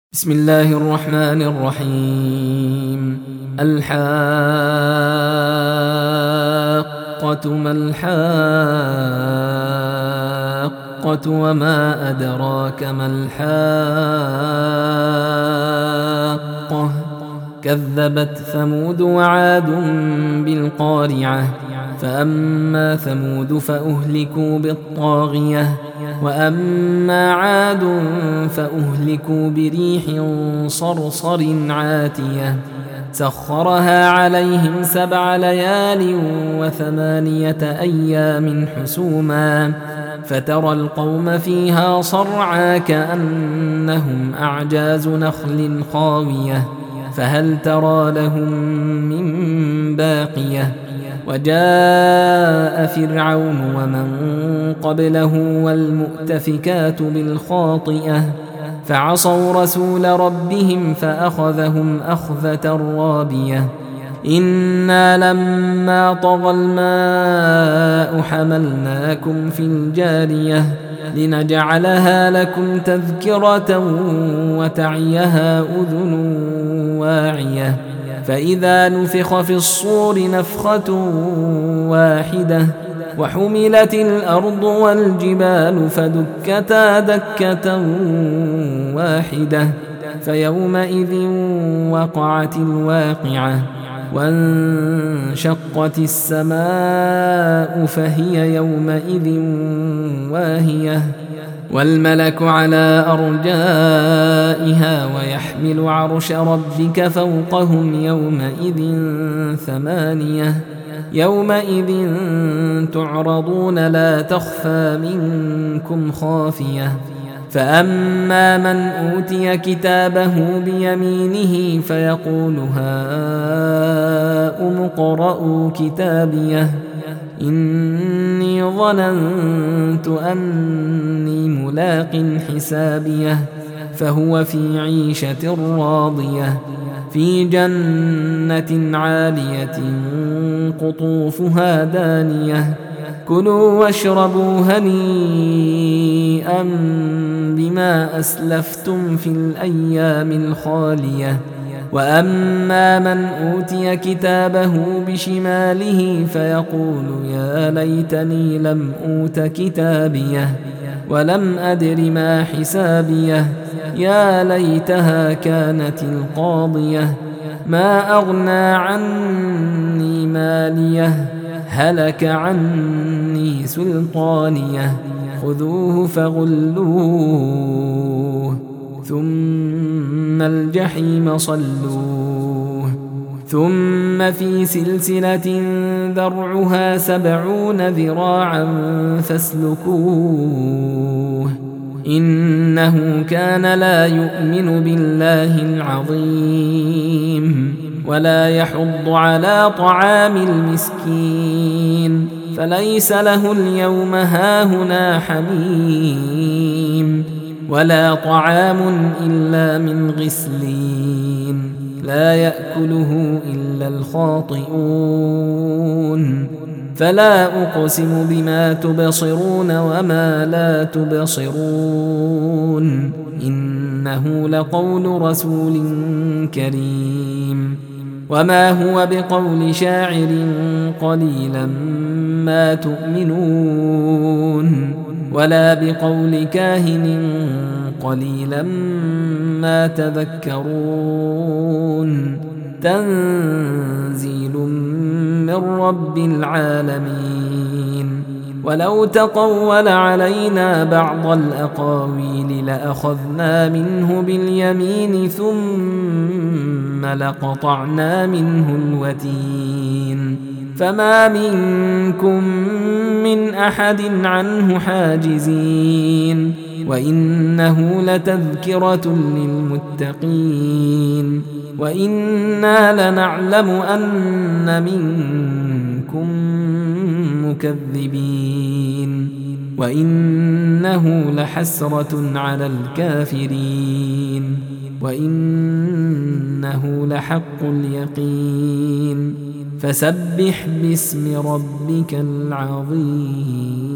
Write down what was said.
بسم الله الرحمن الرحيم. الحاقة ما الحاقة وما أدراك ما الحاقة كذبت ثمود وعاد بالقارعة فأما ثمود فأهلكوا بالطاغية وأما عاد فأهلكوا بريح صرصر عاتية سخرها عليهم 7 ليال و8 أيام حسوما فترى القوم فيها صرعا كأنهم أعجاز نخل خاوية فهل ترى لهم من باقية وجاء فرعون ومن قبله والمؤتفكات بالخاطئة فعصوا رسول ربهم فأخذهم أخذة رابية إنا لما طغى الماء حملناكم في الجارية لنجعلها لكم تذكرة وتعيها أذن واعية فإذا نفخ في الصور نفخة واحدة وحملت الأرض والجبال فدكتا دكة واحدة فيومئذ وقعت الواقعة وانشقت السماء فهي يومئذ واهية والملك على أرجائها ويحمل عرش ربك فوقهم يومئذ 8 يومئذ تعرضون لا تخفى منكم خافية فأما من أوتي كتابه بيمينه فيقول هاؤم اقرءوا كتابيه إني ظننت أني ملاق حسابيه فهو في عيشة راضية في جنة عالية قطوفها دانية كلوا واشربوا هنيئا بما أسلفتم في الأيام الخالية وأما من أوتي كتابه بشماله فيقول يا ليتني لم أوت كتابيه ولم أدر ما حسابيه يا ليتها كانت القاضية ما أغنى عني ماليه هلك عني سلطانيه خذوه فغلوه ثم الجحيم صلوه ثم في سلسلة ذرعها 70 ذراعا فاسلكوه إنه كان لا يؤمن بالله العظيم ولا يحض على طعام المسكين فليس له اليوم هاهنا حميم ولا طعام إلا من غسلين لا يأكله إلا الخاطئون فلا أقسم بما تبصرون وما لا تبصرون إنه لقول رسول كريم وما هو بقول شاعر قليلا ما تؤمنون ولا بقول كاهن قليلا ما تذكرون تنزيل من رب العالمين ولو تقول علينا بعض الأقاويل لأخذنا منه باليمين ثم لقطعنا منه الوتين فما منكم من أحد عنه حاجزين وإنه لتذكرة للمتقين وإنا لنعلم أن منكم مكذبين وإنه لحسرة على الكافرين وإنه لحق اليقين فسبح باسم ربك العظيم.